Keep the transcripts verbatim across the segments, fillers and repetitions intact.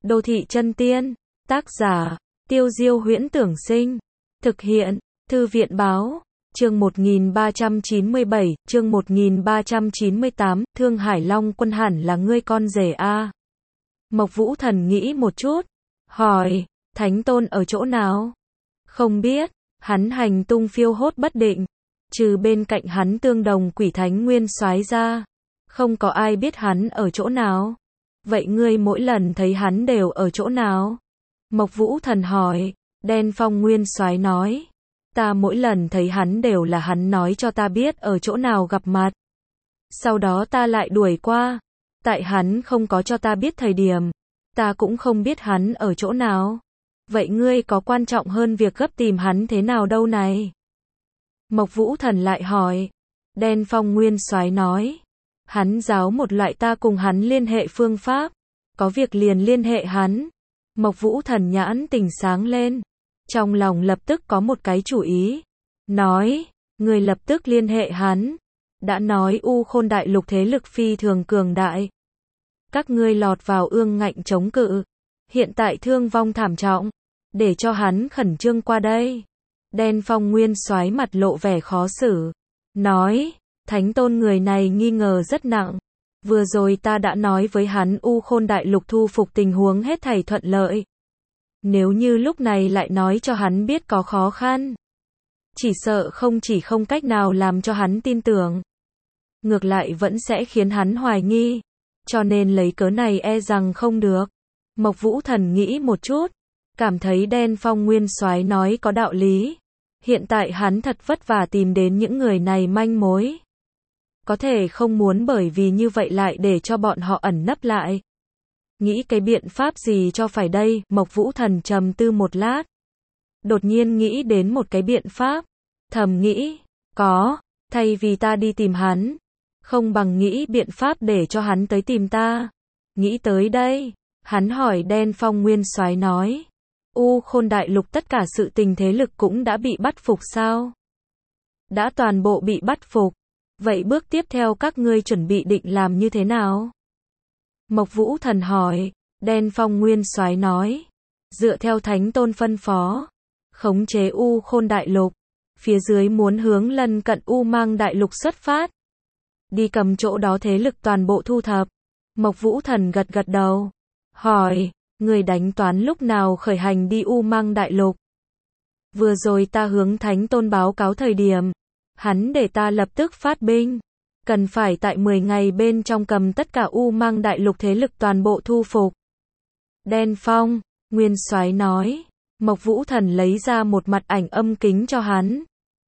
Đô thị chân tiên. Tác giả, Tiêu Diêu Huyễn Tưởng Sinh. Thực hiện, Thư viện Báo. Chương một nghìn ba trăm chín mươi bảy, chương một nghìn ba trăm chín mươi tám, Thương Hải Long Quân hẳn là ngươi con rể a. Mộc Vũ Thần nghĩ một chút, hỏi, Thánh Tôn ở chỗ nào? Không biết, hắn hành tung phiêu hốt bất định, trừ bên cạnh hắn tương đồng quỷ thánh nguyên soái ra, không có ai biết hắn ở chỗ nào. Vậy ngươi mỗi lần thấy hắn đều ở chỗ nào? Mộc Vũ Thần hỏi. Đen Phong nguyên soái nói, ta mỗi lần thấy hắn đều là hắn nói cho ta biết ở chỗ nào gặp mặt. Sau đó ta lại đuổi qua, tại hắn không có cho ta biết thời điểm, ta cũng không biết hắn ở chỗ nào. Vậy ngươi có quan trọng hơn việc gấp tìm hắn thế nào đâu này? Mộc Vũ Thần lại hỏi. Đen Phong nguyên soái nói, hắn giáo một loại ta cùng hắn liên hệ phương pháp, có việc liền liên hệ hắn. Mộc Vũ Thần nhãn tỉnh sáng lên, trong lòng lập tức có một cái chủ ý, nói, người lập tức liên hệ hắn. Đã nói U Khôn đại lục thế lực phi thường cường đại, các ngươi lọt vào ương ngạnh chống cự, hiện tại thương vong thảm trọng, để cho hắn khẩn trương qua đây. Đen Phong nguyên soái mặt lộ vẻ khó xử, nói, Thánh Tôn người này nghi ngờ rất nặng. Vừa rồi ta đã nói với hắn U Khôn đại lục thu phục tình huống hết thảy thuận lợi. Nếu như lúc này lại nói cho hắn biết có khó khăn, chỉ sợ không chỉ không cách nào làm cho hắn tin tưởng, ngược lại vẫn sẽ khiến hắn hoài nghi, cho nên lấy cớ này e rằng không được. Mộc Vũ Thần nghĩ một chút, cảm thấy Đen Phong nguyên soái nói có đạo lý. Hiện tại hắn thật vất vả tìm đến những người này manh mối, có thể không muốn bởi vì như vậy lại để cho bọn họ ẩn nấp lại. Nghĩ cái biện pháp gì cho phải đây? Mộc Vũ Thần trầm tư một lát, đột nhiên nghĩ đến một cái biện pháp, thầm nghĩ, có, thay vì ta đi tìm hắn, không bằng nghĩ biện pháp để cho hắn tới tìm ta. Nghĩ tới đây, hắn hỏi Đen Phong nguyên soái nói, U Khôn đại lục tất cả sự tình thế lực cũng đã bị bắt phục sao? Đã toàn bộ bị bắt phục. Vậy bước tiếp theo các ngươi chuẩn bị định làm như thế nào? Mộc Vũ Thần hỏi. Đen Phong nguyên soái nói, dựa theo Thánh Tôn phân phó, khống chế U Khôn đại lục, phía dưới muốn hướng lân cận U Mang đại lục xuất phát, đi cầm chỗ đó thế lực toàn bộ thu thập. Mộc Vũ Thần gật gật đầu, hỏi, người đánh toán lúc nào khởi hành đi U Mang đại lục? Vừa rồi ta hướng Thánh Tôn báo cáo thời điểm, hắn để ta lập tức phát binh, cần phải tại mười ngày bên trong cầm tất cả U Mang đại lục thế lực toàn bộ thu phục. Đen Phong nguyên soái nói. Mộc Vũ Thần lấy ra một mặt ảnh âm kính cho hắn,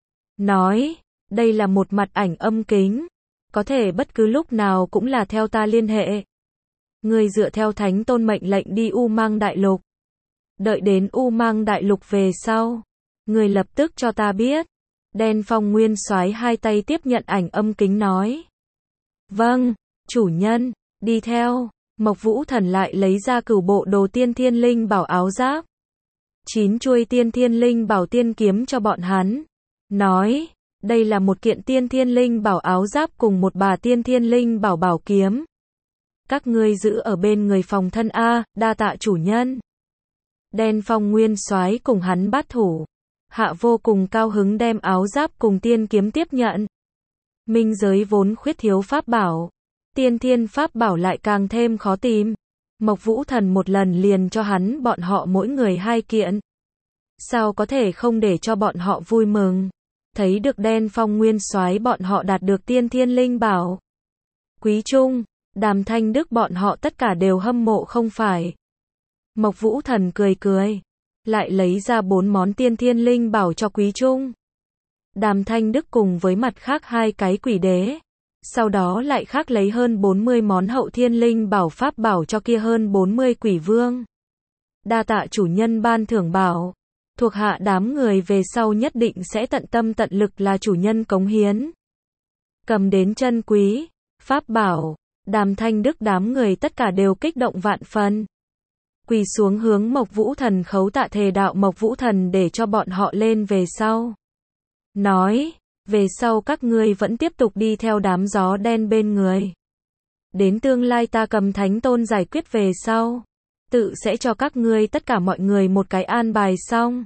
nói, đây là một mặt ảnh âm kính, có thể bất cứ lúc nào cũng là theo ta liên hệ. Ngươi dựa theo Thánh Tôn mệnh lệnh đi U Mang đại lục, đợi đến U Mang đại lục về sau, ngươi lập tức cho ta biết. Đen Phong nguyên soái hai tay tiếp nhận ảnh âm kính nói, vâng, chủ nhân. Đi theo. Mộc Vũ Thần lại lấy ra cửu bộ đồ tiên thiên linh bảo áo giáp, chín chuôi tiên thiên linh bảo tiên kiếm cho bọn hắn, nói, đây là một kiện tiên thiên linh bảo áo giáp cùng một bà tiên thiên linh bảo bảo kiếm, các ngươi giữ ở bên người phòng thân a. Đa tạ chủ nhân. Đen Phong nguyên soái cùng hắn bát thủ hạ vô cùng cao hứng đem áo giáp cùng tiên kiếm tiếp nhận. Minh giới vốn khuyết thiếu pháp bảo, tiên thiên pháp bảo lại càng thêm khó tìm. Mộc Vũ Thần một lần liền cho hắn bọn họ mỗi người hai kiện, sao có thể không để cho bọn họ vui mừng. Thấy được Đen Phong nguyên soái bọn họ đạt được tiên thiên linh bảo, Quý Trung, Đàm Thanh Đức bọn họ tất cả đều hâm mộ không phải. Mộc Vũ Thần cười cười, lại lấy ra bốn món tiên thiên linh bảo cho Quý Trung, Đàm Thanh Đức cùng với mặt khác hai cái quỷ đế. Sau đó lại khác lấy hơn bốn mươi món hậu thiên linh bảo pháp bảo cho kia hơn bốn mươi quỷ vương. Đa tạ chủ nhân ban thưởng bảo, thuộc hạ đám người về sau nhất định sẽ tận tâm tận lực là chủ nhân cống hiến. Cầm đến chân quý pháp bảo, Đàm Thanh Đức đám người tất cả đều kích động vạn phần, quỳ xuống hướng Mộc Vũ Thần khấu tạ thề đạo Mộc Vũ Thần để cho bọn họ lên về sau. Nói, về sau các ngươi vẫn tiếp tục đi theo đám gió đen bên người. Đến tương lai ta cầm Thánh Tôn giải quyết về sau, tự sẽ cho các ngươi tất cả mọi người một cái an bài xong.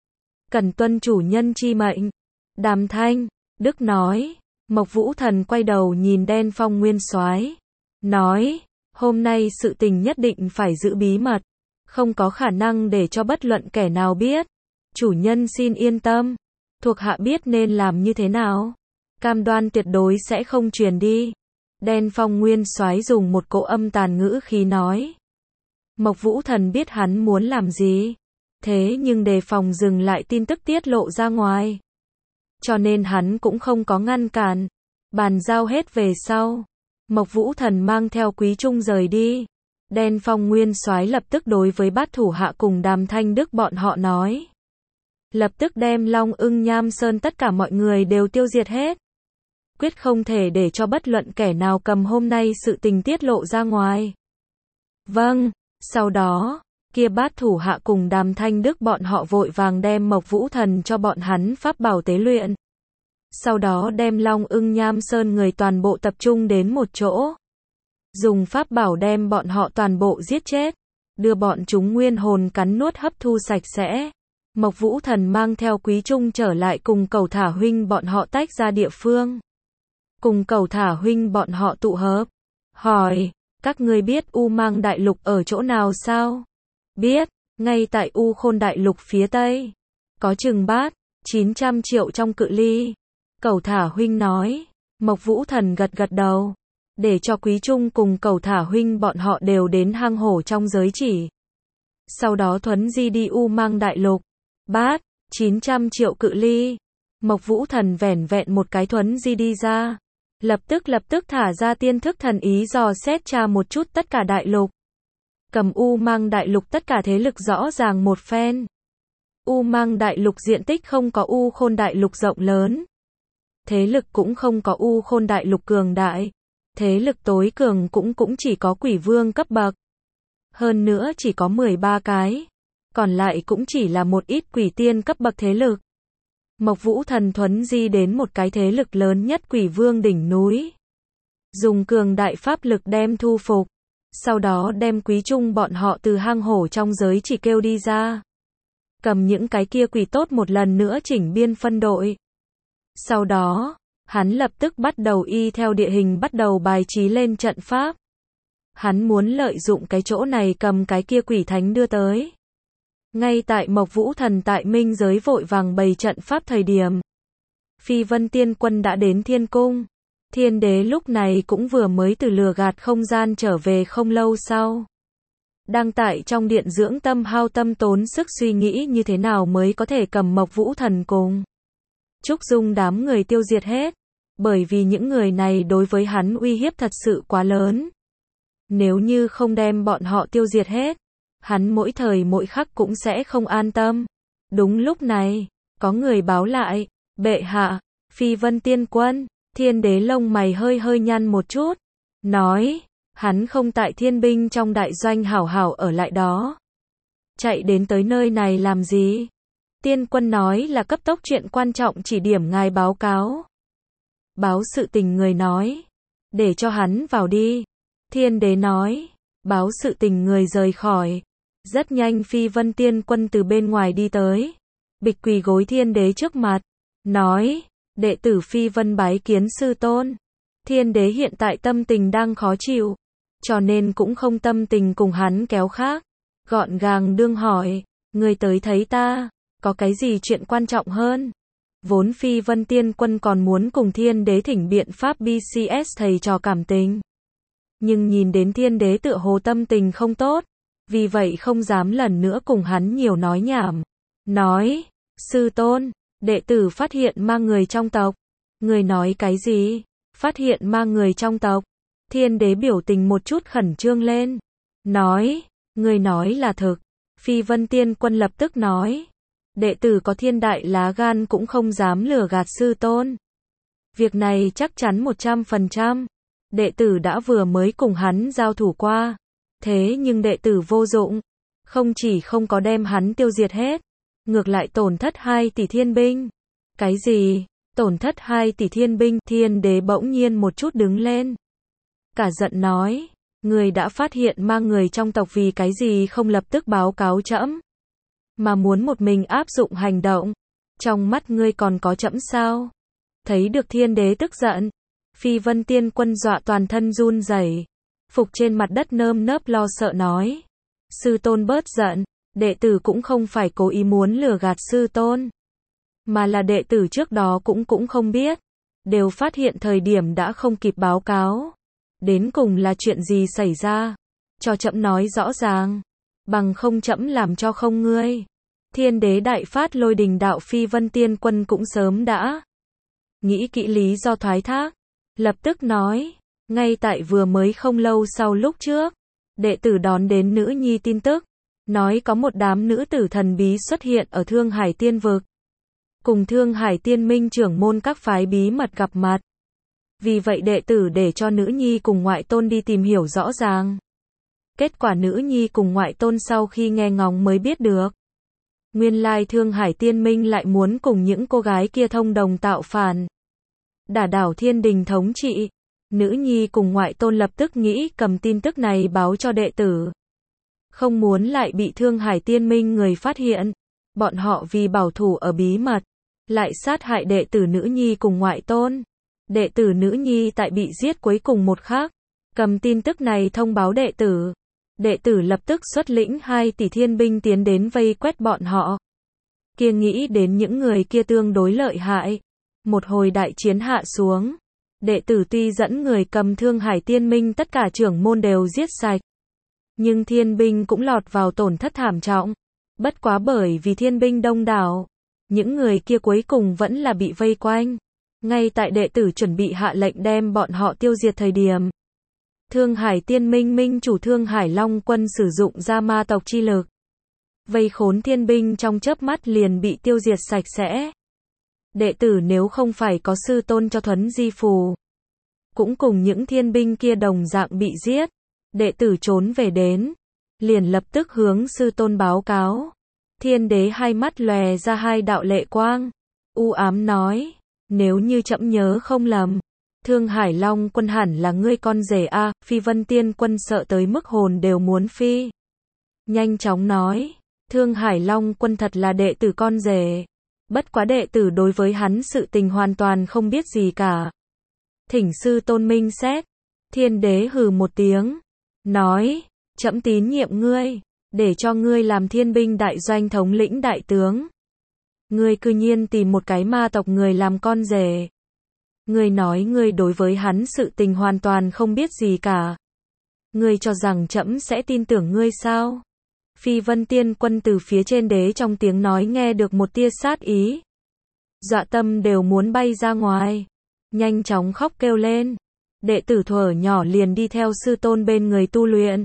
Cần tuân chủ nhân chi mệnh. Đàm Thanh, Đức nói. Mộc Vũ Thần quay đầu nhìn Đen Phong Nguyên Soái, nói, hôm nay sự tình nhất định phải giữ bí mật, không có khả năng để cho bất luận kẻ nào biết. Chủ nhân xin yên tâm, thuộc hạ biết nên làm như thế nào, cam đoan tuyệt đối sẽ không truyền đi. Đen Phong Nguyên Soái dùng một cỗ âm tàn ngữ khí nói. Mộc Vũ Thần biết hắn muốn làm gì, thế nhưng đề phòng dừng lại tin tức tiết lộ ra ngoài, cho nên hắn cũng không có ngăn cản. Bàn giao hết về sau, Mộc Vũ Thần mang theo Quý Trung rời đi. Đen Phong Nguyên Soái lập tức đối với bát thủ hạ cùng Đàm Thanh Đức bọn họ nói, lập tức đem Long Ưng Nham Sơn tất cả mọi người đều tiêu diệt hết, quyết không thể để cho bất luận kẻ nào cầm hôm nay sự tình tiết lộ ra ngoài. Vâng. Sau đó, kia bát thủ hạ cùng Đàm Thanh Đức bọn họ vội vàng đem Mộc Vũ Thần cho bọn hắn pháp bảo tế luyện. Sau đó đem Long Ưng Nham Sơn người toàn bộ tập trung đến một chỗ, dùng pháp bảo đem bọn họ toàn bộ giết chết, đưa bọn chúng nguyên hồn cắn nuốt hấp thu sạch sẽ. Mộc Vũ Thần mang theo Quý Trung trở lại cùng Cẩu Thả huynh bọn họ tách ra địa phương. Cùng Cẩu Thả huynh bọn họ tụ hợp, hỏi, các ngươi biết U Mang Đại Lục ở chỗ nào sao? Biết, ngay tại U Khôn Đại Lục phía Tây, có chừng bát, chín trăm triệu trong cự ly. Cẩu Thả huynh nói. Mộc Vũ Thần gật gật đầu, để cho Quý Trung cùng Cẩu Thả huynh bọn họ đều đến hang hổ trong giới chỉ. Sau đó thuấn di đi U Mang Đại Lục, bát, chín trăm triệu cự ly. Mộc Vũ Thần vẻn vẹn một cái thuấn di đi ra, lập tức lập tức thả ra tiên thức thần ý dò xét tra một chút tất cả đại lục. Cầm U Mang Đại Lục tất cả thế lực rõ ràng một phen. U Mang Đại Lục diện tích không có U Khôn Đại Lục rộng lớn, thế lực cũng không có U Khôn Đại Lục cường đại, thế lực tối cường cũng cũng chỉ có Quỷ Vương cấp bậc. Hơn nữa chỉ có mười ba cái, còn lại cũng chỉ là một ít quỷ tiên cấp bậc thế lực. Mộc Vũ Thần thuấn di đến một cái thế lực lớn nhất Quỷ Vương đỉnh núi, dùng cường đại pháp lực đem thu phục, sau đó đem Quý Trung bọn họ từ hang hổ trong giới chỉ kêu đi ra, cầm những cái kia quỷ tốt một lần nữa chỉnh biên phân đội. Sau đó, hắn lập tức bắt đầu y theo địa hình bắt đầu bài trí lên trận pháp. Hắn muốn lợi dụng cái chỗ này cầm cái kia quỷ thánh đưa tới. Ngay tại Mộc Vũ Thần tại minh giới vội vàng bày trận pháp thời điểm, Phi Vân Tiên Quân đã đến Thiên Cung. Thiên Đế lúc này cũng vừa mới từ lừa gạt không gian trở về không lâu sau, đang tại trong điện dưỡng tâm hao tâm tốn sức suy nghĩ như thế nào mới có thể cầm Mộc Vũ Thần cùng Trúc Dung đám người tiêu diệt hết, bởi vì những người này đối với hắn uy hiếp thật sự quá lớn. Nếu như không đem bọn họ tiêu diệt hết, hắn mỗi thời mỗi khắc cũng sẽ không an tâm. Đúng lúc này, có người báo lại, bệ hạ, Phi Vân Tiên Quân. Thiên Đế lông mày hơi hơi nhăn một chút, nói, hắn không tại thiên binh trong đại doanh hảo hảo ở lại đó, chạy đến tới nơi này làm gì? Tiên Quân nói là cấp tốc chuyện quan trọng chỉ điểm ngài báo cáo. Báo sự tình người nói, để cho hắn vào đi. Thiên Đế nói, báo sự tình người rời khỏi. Rất nhanh Phi Vân Tiên Quân từ bên ngoài đi tới, bịch quỳ gối Thiên Đế trước mặt, nói, đệ tử Phi Vân bái kiến sư tôn. Thiên Đế hiện tại tâm tình đang khó chịu, cho nên cũng không tâm tình cùng hắn kéo khác, gọn gàng đương hỏi, người tới thấy ta, có cái gì chuyện quan trọng hơn? Vốn Phi Vân Tiên Quân còn muốn cùng Thiên Đế thỉnh biện pháp bê xê ét thầy trò cảm tình, nhưng nhìn đến Thiên Đế tựa hồ tâm tình không tốt, vì vậy không dám lần nữa cùng hắn nhiều nói nhảm. Nói, sư tôn, đệ tử phát hiện ma người trong tộc. Người nói cái gì? Phát hiện ma người trong tộc. Thiên Đế biểu tình một chút khẩn trương lên. Nói, người nói là thực. Phi Vân Tiên Quân lập tức nói, đệ tử có thiên đại lá gan cũng không dám lừa gạt sư tôn. Việc này chắc chắn một trăm phần trăm. Đệ tử đã vừa mới cùng hắn giao thủ qua. Thế nhưng đệ tử vô dụng. Không chỉ không có đem hắn tiêu diệt hết, ngược lại tổn thất hai tỷ thiên binh. Cái gì? Tổn thất hai tỷ thiên binh? Thiên Đế bỗng nhiên một chút đứng lên, cả giận nói, Người đã phát hiện ma người trong tộc vì cái gì không lập tức báo cáo trẫm, mà muốn một mình áp dụng hành động? Trong mắt ngươi còn có trẫm sao? Thấy được thiên đế tức giận, Phi Vân Tiên Quân dọa toàn thân run rẩy, phục trên mặt đất nơm nớp lo sợ nói. Sư tôn bớt giận, đệ tử cũng không phải cố ý muốn lừa gạt sư tôn, mà là đệ tử trước đó cũng cũng không biết, đều phát hiện thời điểm đã không kịp báo cáo. Đến cùng là chuyện gì xảy ra? Cho trẫm nói rõ ràng, bằng không trẫm làm cho không ngươi. Thiên đế đại phát lôi đình đạo Phi Vân Tiên Quân cũng sớm đã nghĩ kỹ lý do thoái thác, lập tức nói, ngay tại vừa mới không lâu sau lúc trước, đệ tử đón đến nữ nhi tin tức, nói có một đám nữ tử thần bí xuất hiện ở Thương Hải Tiên Vực, cùng Thương Hải Tiên Minh trưởng môn các phái bí mật gặp mặt. Vì vậy đệ tử để cho nữ nhi cùng ngoại tôn đi tìm hiểu rõ ràng. Kết quả nữ nhi cùng ngoại tôn sau khi nghe ngóng mới biết được, nguyên lai Thương Hải Tiên Minh lại muốn cùng những cô gái kia thông đồng tạo phản, đả đảo thiên đình thống trị. Nữ nhi cùng ngoại tôn lập tức nghĩ cầm tin tức này báo cho đệ tử, không muốn lại bị Thương Hải Tiên Minh người phát hiện. Bọn họ vì bảo thủ ở bí mật, lại sát hại đệ tử nữ nhi cùng ngoại tôn. Đệ tử nữ nhi tại bị giết cuối cùng một khắc, cầm tin tức này thông báo đệ tử. Đệ tử lập tức xuất lĩnh hai tỷ thiên binh tiến đến vây quét bọn họ. Kia nghĩ đến những người kia tương đối lợi hại. Một hồi đại chiến hạ xuống, đệ tử tuy dẫn người cầm Thương Hải Tiên Minh tất cả trưởng môn đều giết sạch, nhưng thiên binh cũng lọt vào tổn thất thảm trọng. Bất quá bởi vì thiên binh đông đảo, những người kia cuối cùng vẫn là bị vây quanh. Ngay tại đệ tử chuẩn bị hạ lệnh đem bọn họ tiêu diệt thời điểm, Thương Hải Tiên Minh minh chủ Thương Hải Long Quân sử dụng ra ma tộc chi lực, vây khốn thiên binh trong chớp mắt liền bị tiêu diệt sạch sẽ. Đệ tử nếu không phải có sư tôn cho thuấn di phù, cũng cùng những thiên binh kia đồng dạng bị giết. Đệ tử trốn về đến, liền lập tức hướng sư tôn báo cáo. Thiên đế hai mắt lòe ra hai đạo lệ quang, u ám nói, nếu như trẫm nhớ không lầm, Thương Hải Long Quân hẳn là ngươi con rể a. Phi Vân Tiên Quân sợ tới mức hồn đều muốn phi, nhanh chóng nói, Thương Hải Long Quân thật là đệ tử con rể, bất quá đệ tử đối với hắn sự tình hoàn toàn không biết gì cả. Thỉnh sư tôn minh xét. Thiên đế hừ một tiếng, nói, trẫm tín nhiệm ngươi, để cho ngươi làm thiên binh đại doanh thống lĩnh đại tướng. Ngươi cư nhiên tìm một cái ma tộc người làm con rể. Ngươi nói ngươi đối với hắn sự tình hoàn toàn không biết gì cả. Ngươi cho rằng trẫm sẽ tin tưởng ngươi sao? Phi Vân Tiên Quân từ phía trên đế trong tiếng nói nghe được một tia sát ý, dọa tâm đều muốn bay ra ngoài, nhanh chóng khóc kêu lên. Đệ tử thuở nhỏ liền đi theo sư tôn bên người tu luyện.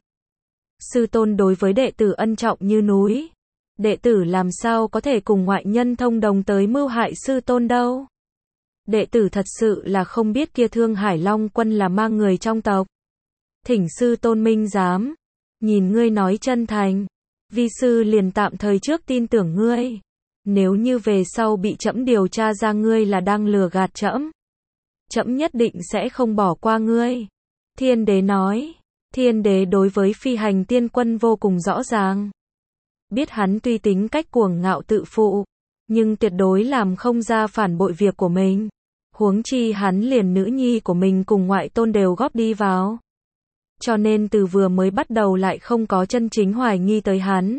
Sư tôn đối với đệ tử ân trọng như núi. Đệ tử làm sao có thể cùng ngoại nhân thông đồng tới mưu hại sư tôn đâu. Đệ tử thật sự là không biết kia Thương Hải Long Quân là mang người trong tộc. Thỉnh sư tôn minh giám. Nhìn ngươi nói chân thành, vi sư liền tạm thời trước tin tưởng ngươi. Nếu như về sau bị trẫm điều tra ra ngươi là đang lừa gạt trẫm, trẫm nhất định sẽ không bỏ qua ngươi. Thiên đế nói. Thiên đế đối với Phi Hành Tiên Quân vô cùng rõ ràng. Biết hắn tuy tính cách cuồng ngạo tự phụ, nhưng tuyệt đối làm không ra phản bội việc của mình. Huống chi hắn liền nữ nhi của mình cùng ngoại tôn đều góp đi vào. Cho nên từ vừa mới bắt đầu lại không có chân chính hoài nghi tới hắn.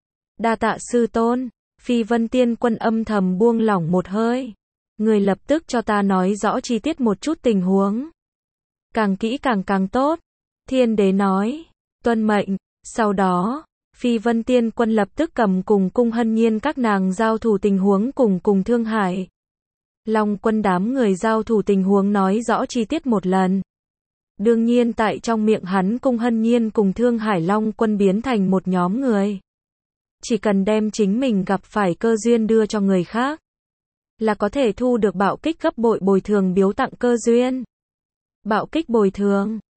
Đa tạ sư tôn. Phi Vân Tiên Quân âm thầm buông lỏng một hơi. Người lập tức cho ta nói rõ chi tiết một chút tình huống. Càng kỹ càng càng tốt. Thiên đế nói. Tuân mệnh. Sau đó, Phi Vân Tiên Quân lập tức cầm cùng Cung Hân Nhiên các nàng giao thủ tình huống cùng cùng Thương Hải Long Quân đám người giao thủ tình huống nói rõ chi tiết một lần. Đương nhiên tại trong miệng hắn Cung Hân Nhiên cùng Thương Hải Long Quân biến thành một nhóm người. Chỉ cần đem chính mình gặp phải cơ duyên đưa cho người khác, là có thể thu được bạo kích gấp bội bồi thường biếu tặng cơ duyên. Bạo kích bồi thường.